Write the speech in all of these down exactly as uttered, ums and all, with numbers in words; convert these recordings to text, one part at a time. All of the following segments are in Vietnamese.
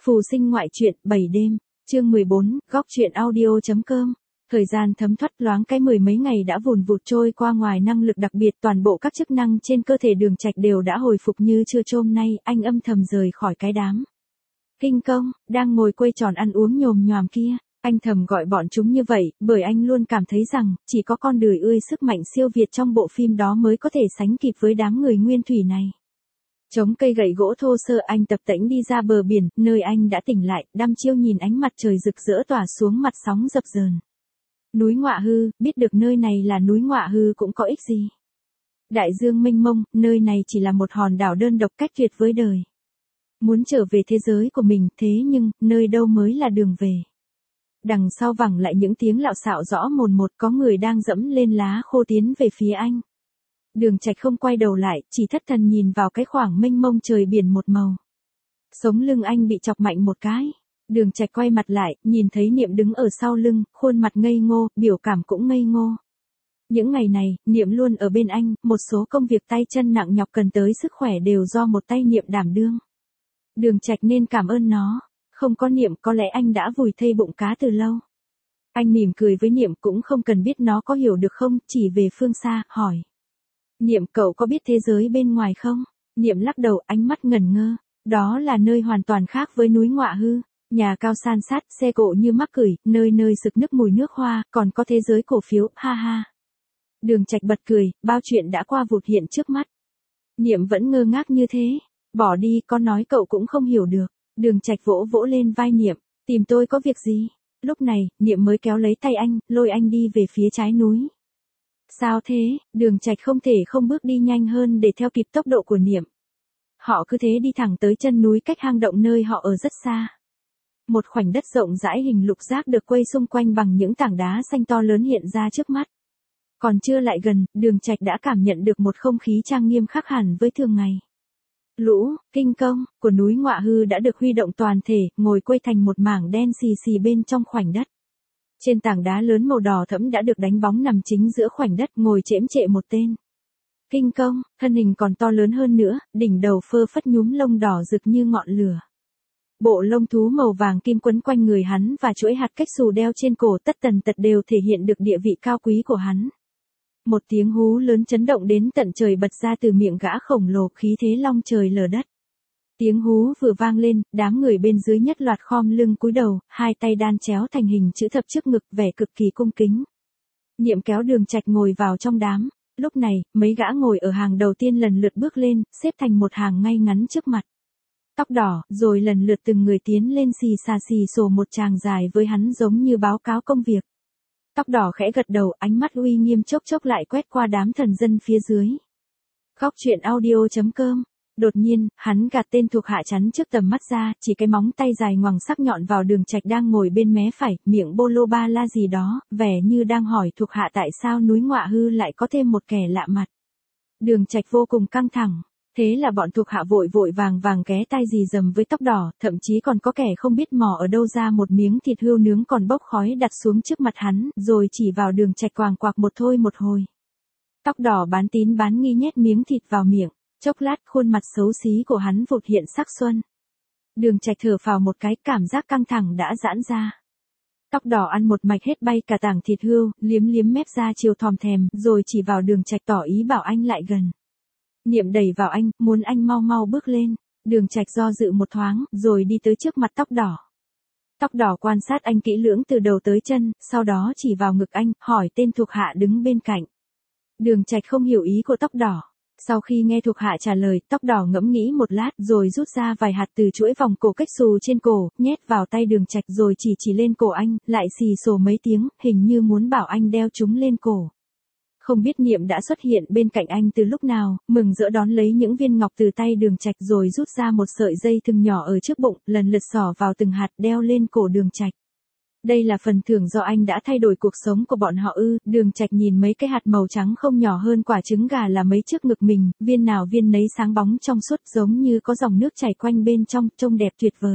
Phù sinh ngoại truyện, bảy đêm, chương mười bốn, góc truyện audio.com. Thời gian thấm thoát loáng cái mười mấy ngày đã vùn vụt trôi qua, ngoài năng lực đặc biệt toàn bộ các chức năng trên cơ thể Đường Trạch đều đã hồi phục như chưa chôm nay, anh âm thầm rời khỏi cái đám kinh công, đang ngồi quây tròn ăn uống nhồm nhoàm kia. Anh thầm gọi bọn chúng như vậy, bởi anh luôn cảm thấy rằng, chỉ có con đười ươi sức mạnh siêu việt trong bộ phim đó mới có thể sánh kịp với đám người nguyên thủy này. Chống cây gậy gỗ thô sơ, anh tập tễnh đi ra bờ biển, nơi anh đã tỉnh lại, đăm chiêu nhìn ánh mặt trời rực rỡ tỏa xuống mặt sóng dập dờn. Núi Ngọa Hư, biết được nơi này là núi Ngọa Hư cũng có ích gì. Đại dương mênh mông, nơi này chỉ là một hòn đảo đơn độc cách tuyệt với đời. Muốn trở về thế giới của mình, thế nhưng, nơi đâu mới là đường về. Đằng sau vẳng lại những tiếng lạo xạo rõ mồn một, có người đang dẫm lên lá khô tiến về phía anh. Đường Trạch không quay đầu lại, chỉ thất thần nhìn vào cái khoảng mênh mông trời biển một màu. Sống lưng anh bị chọc mạnh một cái. Đường Trạch quay mặt lại, nhìn thấy Niệm đứng ở sau lưng, khuôn mặt ngây ngô, biểu cảm cũng ngây ngô. Những ngày này, Niệm luôn ở bên anh, một số công việc tay chân nặng nhọc cần tới sức khỏe đều do một tay Niệm đảm đương. Đường Trạch nên cảm ơn nó. Không có Niệm có lẽ anh đã vùi thây bụng cá từ lâu. Anh mỉm cười với Niệm, cũng không cần biết nó có hiểu được không, chỉ về phương xa, hỏi. Niệm, cậu có biết thế giới bên ngoài không? Niệm lắc đầu, ánh mắt ngẩn ngơ. Đó là nơi hoàn toàn khác với núi Ngọa Hư. Nhà cao san sát, xe cộ như mắc cười, nơi nơi sực nức mùi nước hoa, còn có thế giới cổ phiếu, ha ha. Đường Trạch bật cười, bao chuyện đã qua vụt hiện trước mắt. Niệm vẫn ngơ ngác như thế. Bỏ đi, con nói cậu cũng không hiểu được. Đường Trạch vỗ vỗ lên vai Niệm, tìm tôi có việc gì? Lúc này, Niệm mới kéo lấy tay anh, lôi anh đi về phía trái núi. Sao thế? Đường Trạch không thể không bước đi nhanh hơn để theo kịp tốc độ của Niệm. Họ cứ thế đi thẳng tới chân núi cách hang động nơi họ ở rất xa. Một khoảnh đất rộng rãi hình lục giác được quây xung quanh bằng những tảng đá xanh to lớn hiện ra trước mắt. Còn chưa lại gần, Đường Trạch đã cảm nhận được một không khí trang nghiêm khác hẳn với thường ngày. Lũ, kinh công, của núi Ngọa Hư đã được huy động toàn thể, ngồi quây thành một mảng đen xì xì bên trong khoảnh đất. Trên tảng đá lớn màu đỏ thẫm đã được đánh bóng nằm chính giữa khoảnh đất, ngồi chễm chệ một tên. Kinh công, thân hình còn to lớn hơn nữa, đỉnh đầu phơ phất nhúm lông đỏ rực như ngọn lửa. Bộ lông thú màu vàng kim quấn quanh người hắn và chuỗi hạt cách xù đeo trên cổ tất tần tật đều thể hiện được địa vị cao quý của hắn. Một tiếng hú lớn chấn động đến tận trời bật ra từ miệng gã khổng lồ, khí thế long trời lở đất. Tiếng hú vừa vang lên, đám người bên dưới nhất loạt khom lưng cúi đầu, hai tay đan chéo thành hình chữ thập trước ngực, vẻ cực kỳ cung kính. Niệm kéo Đường Trạch ngồi vào trong đám. Lúc này, mấy gã ngồi ở hàng đầu tiên lần lượt bước lên, xếp thành một hàng ngay ngắn trước mặt. Tóc đỏ, rồi lần lượt từng người tiến lên xì xà xì xồ một tràng dài với hắn giống như báo cáo công việc. Tóc đỏ khẽ gật đầu, ánh mắt uy nghiêm chốc chốc lại quét qua đám thần dân phía dưới. Góc truyện audio.com. Đột nhiên, hắn gạt tên thuộc hạ chắn trước tầm mắt ra, chỉ cái móng tay dài ngoằng sắc nhọn vào Đường Trạch đang ngồi bên mé phải, miệng bô lô ba la gì đó, vẻ như đang hỏi thuộc hạ tại sao núi Ngọa Hư lại có thêm một kẻ lạ mặt. Đường Trạch vô cùng căng thẳng. Thế là bọn thuộc hạ vội vội vàng vàng ghé tai rì rầm với tóc đỏ, thậm chí còn có kẻ không biết mò ở đâu ra một miếng thịt hươu nướng còn bốc khói đặt xuống trước mặt hắn, rồi chỉ vào Đường Trạch quàng quạc một thôi một hồi. Tóc đỏ bán tín bán nghi nhét miếng thịt vào miệng, chốc lát khuôn mặt xấu xí của hắn vụt hiện sắc xuân. Đường Trạch thở phào một cái, cảm giác căng thẳng đã giãn ra. Tóc đỏ ăn một mạch hết bay cả tảng thịt hươu, liếm liếm mép ra chiều thòm thèm, rồi chỉ vào Đường Trạch tỏ ý bảo anh lại gần. Niệm đẩy vào anh, muốn anh mau mau bước lên. Đường Trạch do dự một thoáng, rồi đi tới trước mặt tóc đỏ. Tóc đỏ quan sát anh kỹ lưỡng từ đầu tới chân, sau đó chỉ vào ngực anh, hỏi tên thuộc hạ đứng bên cạnh. Đường Trạch không hiểu ý của tóc đỏ. Sau khi nghe thuộc hạ trả lời, tóc đỏ ngẫm nghĩ một lát, rồi rút ra vài hạt từ chuỗi vòng cổ cách xù trên cổ, nhét vào tay Đường Trạch rồi chỉ chỉ lên cổ anh, lại xì xồ mấy tiếng, hình như muốn bảo anh đeo chúng lên cổ. Không biết Niệm đã xuất hiện bên cạnh anh từ lúc nào, mừng rỡ đón lấy những viên ngọc từ tay Đường Trạch rồi rút ra một sợi dây thừng nhỏ ở trước bụng, lần lượt xỏ vào từng hạt đeo lên cổ Đường Trạch. Đây là phần thưởng do anh đã thay đổi cuộc sống của bọn họ ư? Đường Trạch nhìn mấy cái hạt màu trắng không nhỏ hơn quả trứng gà là mấy trước ngực mình, viên nào viên nấy sáng bóng trong suốt giống như có dòng nước chảy quanh bên trong, trông đẹp tuyệt vời.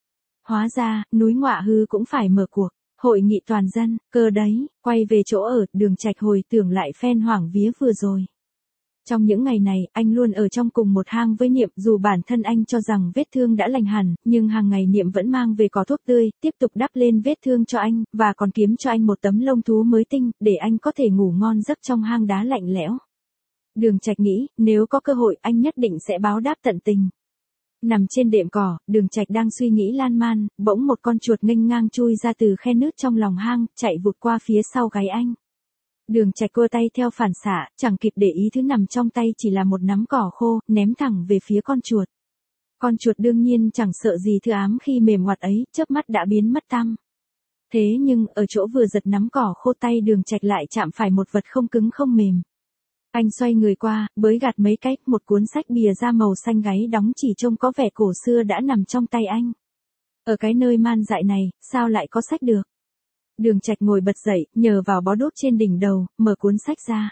Hóa ra, núi Ngọa Hư cũng phải mở cuộc. Hội nghị toàn dân, cơ đấy, quay về chỗ ở, Đường Trạch hồi tưởng lại phen hoảng vía vừa rồi. Trong những ngày này, anh luôn ở trong cùng một hang với Niệm, dù bản thân anh cho rằng vết thương đã lành hẳn, nhưng hàng ngày Niệm vẫn mang về cỏ thuốc tươi, tiếp tục đắp lên vết thương cho anh, và còn kiếm cho anh một tấm lông thú mới tinh, để anh có thể ngủ ngon giấc trong hang đá lạnh lẽo. Đường Trạch nghĩ, nếu có cơ hội anh nhất định sẽ báo đáp tận tình. Nằm trên đệm cỏ, Đường Trạch đang suy nghĩ lan man, bỗng một con chuột nghênh ngang chui ra từ khe nứt trong lòng hang, chạy vụt qua phía sau gáy anh. Đường Trạch cua tay theo phản xạ, chẳng kịp để ý thứ nằm trong tay chỉ là một nắm cỏ khô, ném thẳng về phía con chuột. Con chuột đương nhiên chẳng sợ gì thứ ám khi mềm ngoặt ấy, chớp mắt đã biến mất tăm. Thế nhưng, ở chỗ vừa giật nắm cỏ khô tay Đường Trạch lại chạm phải một vật không cứng không mềm. Anh xoay người qua, bới gạt mấy cách, một cuốn sách bìa da màu xanh gáy đóng chỉ trông có vẻ cổ xưa đã nằm trong tay anh. Ở cái nơi man dại này, sao lại có sách được? Đường Trạch ngồi bật dậy, nhờ vào bó đuốc trên đỉnh đầu, mở cuốn sách ra.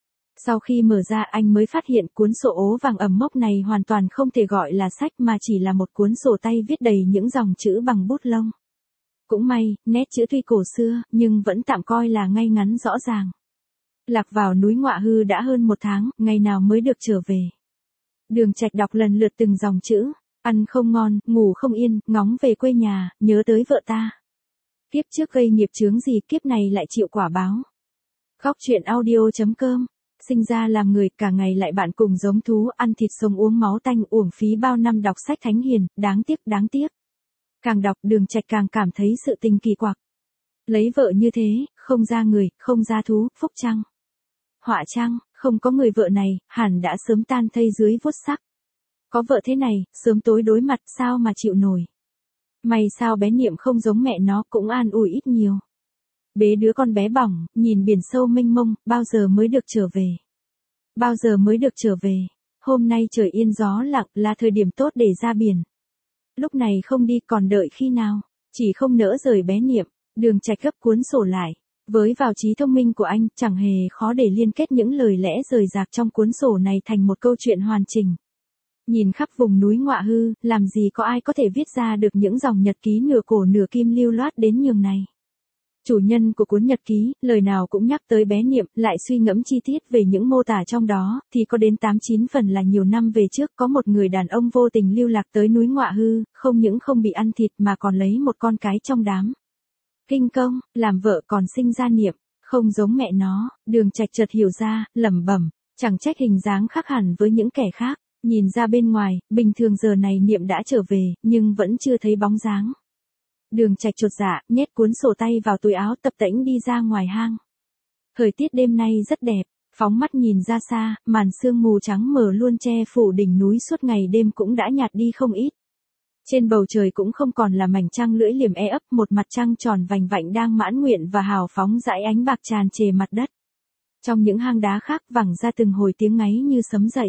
Sau khi mở ra anh mới phát hiện cuốn sổ ố vàng ẩm mốc này hoàn toàn không thể gọi là sách mà chỉ là một cuốn sổ tay viết đầy những dòng chữ bằng bút lông. Cũng may, nét chữ tuy cổ xưa, nhưng vẫn tạm coi là ngay ngắn rõ ràng. Lạc vào núi Ngọa Hư đã hơn một tháng, ngày nào mới được trở về. Đường Trạch đọc lần lượt từng dòng chữ, ăn không ngon, ngủ không yên, ngóng về quê nhà, nhớ tới vợ ta. Kiếp trước gây nghiệp chướng gì, kiếp này lại chịu quả báo. Góc truyện audio chấm com, sinh ra làm người, cả ngày lại bạn cùng giống thú, ăn thịt sống uống máu tanh, uổng phí bao năm đọc sách thánh hiền, đáng tiếc, đáng tiếc. Càng đọc, Đường Trạch càng cảm thấy sự tình kỳ quặc. Lấy vợ như thế, không ra người, không ra thú, phúc chăng? Họa chăng, không có người vợ này, hẳn đã sớm tan thây dưới vuốt sắc. Có vợ thế này, sớm tối đối mặt sao mà chịu nổi. May sao bé Niệm không giống mẹ nó, cũng an ủi ít nhiều. Bế đứa con bé bỏng, nhìn biển sâu mênh mông, bao giờ mới được trở về. Bao giờ mới được trở về. Hôm nay trời yên gió lặng là thời điểm tốt để ra biển. Lúc này không đi còn đợi khi nào, chỉ không nỡ rời bé Niệm. Đường Trạch gấp cuốn sổ lại. Với vào trí thông minh của anh, chẳng hề khó để liên kết những lời lẽ rời rạc trong cuốn sổ này thành một câu chuyện hoàn chỉnh. Nhìn khắp vùng núi Ngọa Hư, làm gì có ai có thể viết ra được những dòng nhật ký nửa cổ nửa kim lưu loát đến nhường này. Chủ nhân của cuốn nhật ký, lời nào cũng nhắc tới bé Niệm, lại suy ngẫm chi tiết về những mô tả trong đó, thì có đến tám chín phần là nhiều năm về trước có một người đàn ông vô tình lưu lạc tới núi Ngọa Hư, không những không bị ăn thịt mà còn lấy một con cái trong đám. Kinh công, làm vợ còn sinh ra Niệm, không giống mẹ nó. Đường Trạch chợt hiểu ra, lẩm bẩm, chẳng trách hình dáng khác hẳn với những kẻ khác, nhìn ra bên ngoài, bình thường giờ này Niệm đã trở về, nhưng vẫn chưa thấy bóng dáng. Đường Trạch chột dạ, nhét cuốn sổ tay vào túi áo, tập tễnh đi ra ngoài hang. Thời tiết đêm nay rất đẹp, phóng mắt nhìn ra xa, màn sương mù trắng mờ luôn che phủ đỉnh núi suốt ngày đêm cũng đã nhạt đi không ít. Trên bầu trời cũng không còn là mảnh trăng lưỡi liềm e ấp, một mặt trăng tròn vành vạnh đang mãn nguyện và hào phóng dãi ánh bạc tràn trề mặt đất. Trong những hang đá khác vẳng ra từng hồi tiếng ngáy như sấm dậy.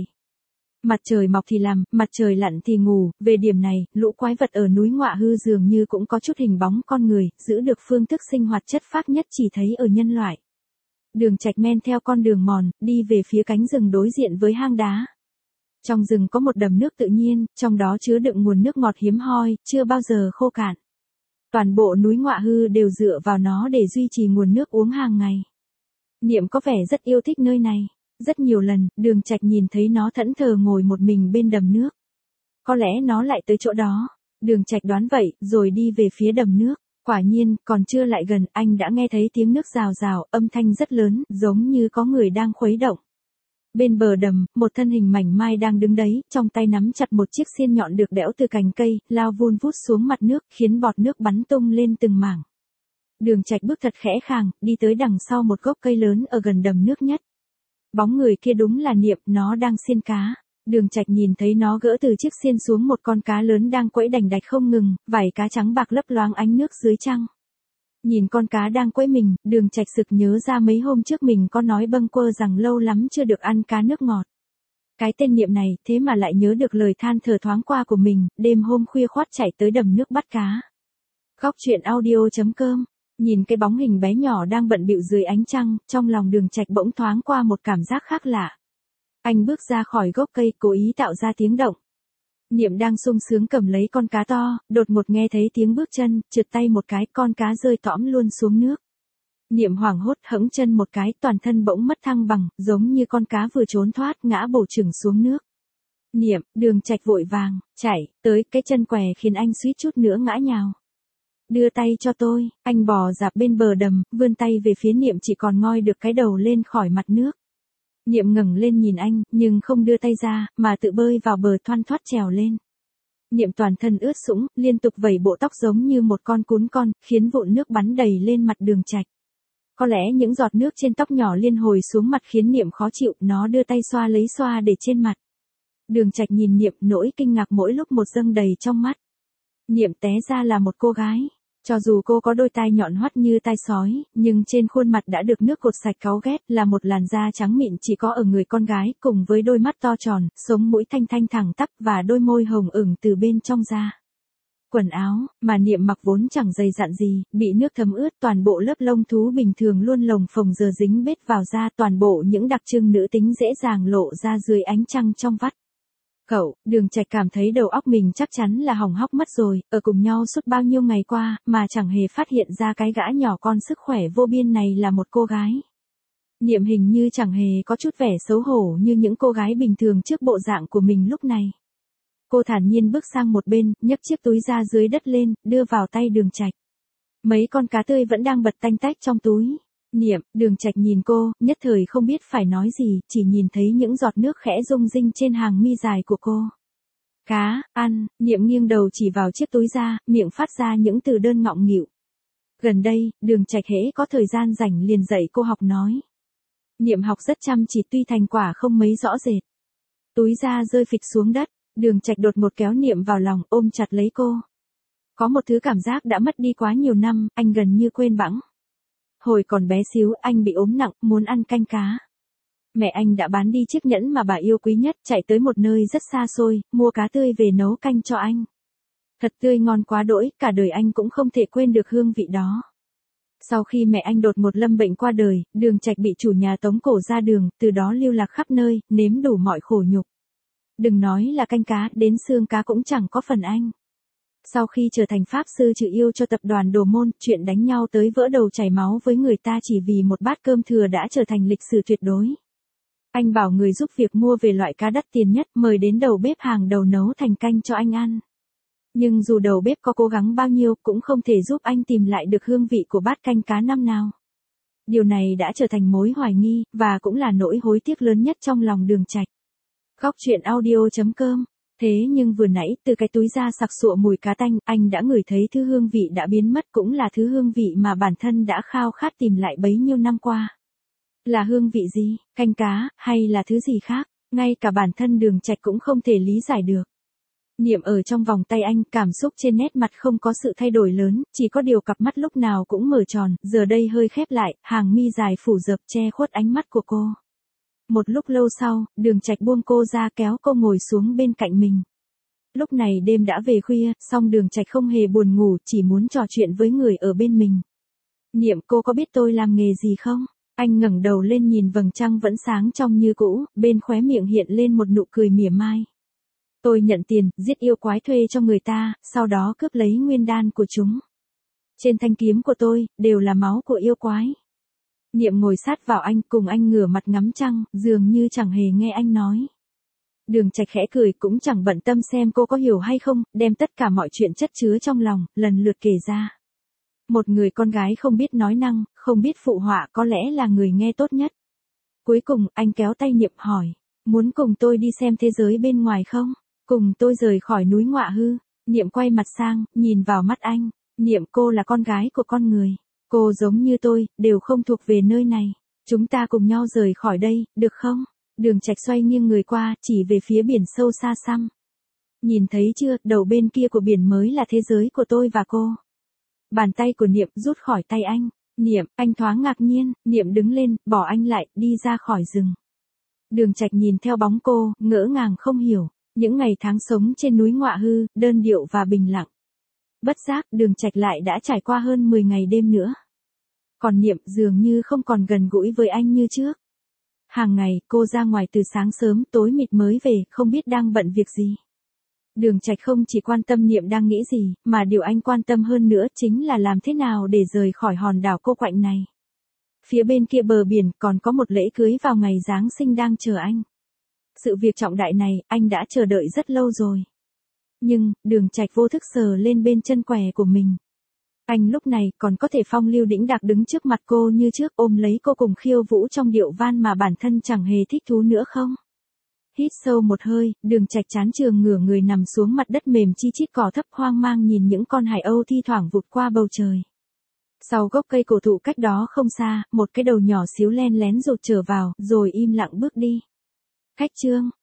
Mặt trời mọc thì làm, mặt trời lặn thì ngủ, về điểm này, lũ quái vật ở núi Ngọa Hư dường như cũng có chút hình bóng con người, giữ được phương thức sinh hoạt chất phác nhất chỉ thấy ở nhân loại. Đường Trạch men theo con đường mòn, đi về phía cánh rừng đối diện với hang đá. Trong rừng có một đầm nước tự nhiên, trong đó chứa đựng nguồn nước ngọt hiếm hoi, chưa bao giờ khô cạn. Toàn bộ núi Ngọa Hư đều dựa vào nó để duy trì nguồn nước uống hàng ngày. Niệm có vẻ rất yêu thích nơi này. Rất nhiều lần, Đường Trạch nhìn thấy nó thẫn thờ ngồi một mình bên đầm nước. Có lẽ nó lại tới chỗ đó. Đường Trạch đoán vậy, rồi đi về phía đầm nước. Quả nhiên, còn chưa lại gần, anh đã nghe thấy tiếng nước rào rào, âm thanh rất lớn, giống như có người đang khuấy động. Bên bờ đầm, một thân hình mảnh mai đang đứng đấy, trong tay nắm chặt một chiếc xiên nhọn được đẽo từ cành cây, lao vun vút xuống mặt nước, khiến bọt nước bắn tung lên từng mảng. Đường Trạch bước thật khẽ khàng, đi tới đằng sau một gốc cây lớn ở gần đầm nước nhất. Bóng người kia đúng là Niệm, nó đang xiên cá. Đường Trạch nhìn thấy nó gỡ từ chiếc xiên xuống một con cá lớn đang quẫy đành đạch không ngừng, vảy cá trắng bạc lấp loáng ánh nước dưới trăng. Nhìn con cá đang quẫy mình, Đường Trạch sực nhớ ra mấy hôm trước mình có nói bâng quơ rằng lâu lắm chưa được ăn cá nước ngọt. Cái tên Niệm này, thế mà lại nhớ được lời than thở thoáng qua của mình, đêm hôm khuya khoắt chạy tới đầm nước bắt cá. Góc truyện audio chấm com. Nhìn cái bóng hình bé nhỏ đang bận bịu dưới ánh trăng, trong lòng Đường Trạch bỗng thoáng qua một cảm giác khác lạ. Anh bước ra khỏi gốc cây, cố ý tạo ra tiếng động. Niệm đang sung sướng cầm lấy con cá to, đột ngột nghe thấy tiếng bước chân, trượt tay một cái, con cá rơi tõm luôn xuống nước. Niệm hoảng hốt hẫng chân một cái, toàn thân bỗng mất thăng bằng, giống như con cá vừa trốn thoát ngã bổ chừng xuống nước. Niệm, Đường Trạch vội vàng, chạy, tới, cái chân què khiến anh suýt chút nữa ngã nhào. Đưa tay cho tôi, anh bò dạp bên bờ đầm, vươn tay về phía Niệm chỉ còn ngoi được cái đầu lên khỏi mặt nước. Niệm ngẩng lên nhìn anh, nhưng không đưa tay ra, mà tự bơi vào bờ thoăn thoắt trèo lên. Niệm toàn thân ướt sũng, liên tục vẩy bộ tóc giống như một con cún con, khiến vụn nước bắn đầy lên mặt Đường Trạch. Có lẽ những giọt nước trên tóc nhỏ liên hồi xuống mặt khiến Niệm khó chịu, nó đưa tay xoa lấy xoa để trên mặt. Đường Trạch nhìn Niệm, nỗi kinh ngạc mỗi lúc một dâng đầy trong mắt. Niệm té ra là một cô gái. Cho dù cô có đôi tai nhọn hoắt như tai sói, nhưng trên khuôn mặt đã được nước cột sạch cáu ghét, là một làn da trắng mịn chỉ có ở người con gái, cùng với đôi mắt to tròn, sống mũi thanh thanh thẳng tắp và đôi môi hồng ửng từ bên trong da. Quần áo mà Niệm mặc vốn chẳng dày dặn gì, bị nước thấm ướt, toàn bộ lớp lông thú bình thường luôn lồng phồng giờ dính bết vào da, toàn bộ những đặc trưng nữ tính dễ dàng lộ ra dưới ánh trăng trong vắt. Cậu, Đường Trạch cảm thấy đầu óc mình chắc chắn là hỏng hóc mất rồi, ở cùng nhau suốt bao nhiêu ngày qua, mà chẳng hề phát hiện ra cái gã nhỏ con sức khỏe vô biên này là một cô gái. Niệm hình như chẳng hề có chút vẻ xấu hổ như những cô gái bình thường trước bộ dạng của mình lúc này. Cô thản nhiên bước sang một bên, nhấc chiếc túi ra dưới đất lên, đưa vào tay Đường Trạch. Mấy con cá tươi vẫn đang bật tanh tách trong túi. Niệm, Đường Trạch nhìn cô, nhất thời không biết phải nói gì, chỉ nhìn thấy những giọt nước khẽ rung rinh trên hàng mi dài của cô. Cá, ăn, Niệm nghiêng đầu chỉ vào chiếc túi da, miệng phát ra những từ đơn ngọng nghịu. Gần đây, Đường Trạch hễ có thời gian rảnh liền dạy cô học nói. Niệm học rất chăm chỉ tuy thành quả không mấy rõ rệt. Túi da rơi phịch xuống đất, Đường Trạch đột ngột kéo Niệm vào lòng, ôm chặt lấy cô. Có một thứ cảm giác đã mất đi quá nhiều năm, anh gần như quên bẵng. Hồi còn bé xíu anh bị ốm nặng, muốn ăn canh cá. Mẹ anh đã bán đi chiếc nhẫn mà bà yêu quý nhất, chạy tới một nơi rất xa xôi, mua cá tươi về nấu canh cho anh. Thật tươi ngon quá đỗi, cả đời anh cũng không thể quên được hương vị đó. Sau khi mẹ anh đột ngột lâm bệnh qua đời, Đường Trạch bị chủ nhà tống cổ ra đường, từ đó lưu lạc khắp nơi, nếm đủ mọi khổ nhục. Đừng nói là canh cá, đến xương cá cũng chẳng có phần anh. Sau khi trở thành pháp sư trừ yêu cho tập đoàn Đồ Môn, chuyện đánh nhau tới vỡ đầu chảy máu với người ta chỉ vì một bát cơm thừa đã trở thành lịch sử tuyệt đối. Anh bảo người giúp việc mua về loại cá đắt tiền nhất, mời đến đầu bếp hàng đầu nấu thành canh cho anh ăn. Nhưng dù đầu bếp có cố gắng bao nhiêu, cũng không thể giúp anh tìm lại được hương vị của bát canh cá năm nào. Điều này đã trở thành mối hoài nghi, và cũng là nỗi hối tiếc lớn nhất trong lòng Đường Trạch. Góc truyện audio chấm com. Thế nhưng vừa nãy, từ cái túi da sặc sụa mùi cá tanh, anh đã ngửi thấy thứ hương vị đã biến mất, cũng là thứ hương vị mà bản thân đã khao khát tìm lại bấy nhiêu năm qua. Là hương vị gì, canh cá, hay là thứ gì khác, ngay cả bản thân Đường Trạch cũng không thể lý giải được. Niệm ở trong vòng tay anh, cảm xúc trên nét mặt không có sự thay đổi lớn, chỉ có điều cặp mắt lúc nào cũng mở tròn, giờ đây hơi khép lại, hàng mi dài phủ dập che khuất ánh mắt của cô. Một lúc lâu sau, Đường Trạch buông cô ra kéo cô ngồi xuống bên cạnh mình. Lúc này đêm đã về khuya, song Đường Trạch không hề buồn ngủ, chỉ muốn trò chuyện với người ở bên mình. Niệm, cô có biết tôi làm nghề gì không? Anh ngẩng đầu lên nhìn vầng trăng vẫn sáng trong như cũ, bên khóe miệng hiện lên một nụ cười mỉa mai. Tôi nhận tiền, giết yêu quái thuê cho người ta, sau đó cướp lấy nguyên đan của chúng. Trên thanh kiếm của tôi, đều là máu của yêu quái. Niệm ngồi sát vào anh, cùng anh ngửa mặt ngắm trăng, dường như chẳng hề nghe anh nói. Đường Trạch khẽ cười, cũng chẳng bận tâm xem cô có hiểu hay không, đem tất cả mọi chuyện chất chứa trong lòng, lần lượt kể ra. Một người con gái không biết nói năng, không biết phụ họa có lẽ là người nghe tốt nhất. Cuối cùng, anh kéo tay Niệm hỏi, muốn cùng tôi đi xem thế giới bên ngoài không? Cùng tôi rời khỏi núi Ngọa Hư. Niệm quay mặt sang, nhìn vào mắt anh. Niệm, cô là con gái của con người. Cô giống như tôi, đều không thuộc về nơi này. Chúng ta cùng nhau rời khỏi đây, được không? Đường Trạch xoay nghiêng người qua, chỉ về phía biển sâu xa xăm. Nhìn thấy chưa, đầu bên kia của biển mới là thế giới của tôi và cô. Bàn tay của Niệm rút khỏi tay anh. Niệm, anh thoáng ngạc nhiên, Niệm đứng lên, bỏ anh lại, đi ra khỏi rừng. Đường Trạch nhìn theo bóng cô, ngỡ ngàng không hiểu. Những ngày tháng sống trên núi Ngọa Hư, đơn điệu và bình lặng. Bất giác, Đường Trạch lại đã trải qua hơn mười ngày đêm nữa. Còn Niệm dường như không còn gần gũi với anh như trước. Hàng ngày, cô ra ngoài từ sáng sớm, tối mịt mới về, không biết đang bận việc gì. Đường Trạch không chỉ quan tâm Niệm đang nghĩ gì, mà điều anh quan tâm hơn nữa chính là làm thế nào để rời khỏi hòn đảo cô quạnh này. Phía bên kia bờ biển còn có một lễ cưới vào ngày Giáng sinh đang chờ anh. Sự việc trọng đại này, anh đã chờ đợi rất lâu rồi. Nhưng, Đường Trạch vô thức sờ lên bên chân què của mình. Anh lúc này còn có thể phong lưu đĩnh đạc đứng trước mặt cô như trước, ôm lấy cô cùng khiêu vũ trong điệu van mà bản thân chẳng hề thích thú nữa không? Hít sâu một hơi, Đường Trạch chán chường ngửa người nằm xuống mặt đất mềm chi chít cỏ thấp, hoang mang nhìn những con hải âu thi thoảng vụt qua bầu trời. Sau gốc cây cổ thụ cách đó không xa, một cái đầu nhỏ xíu len lén rụt trở vào, rồi im lặng bước đi. Khách trương,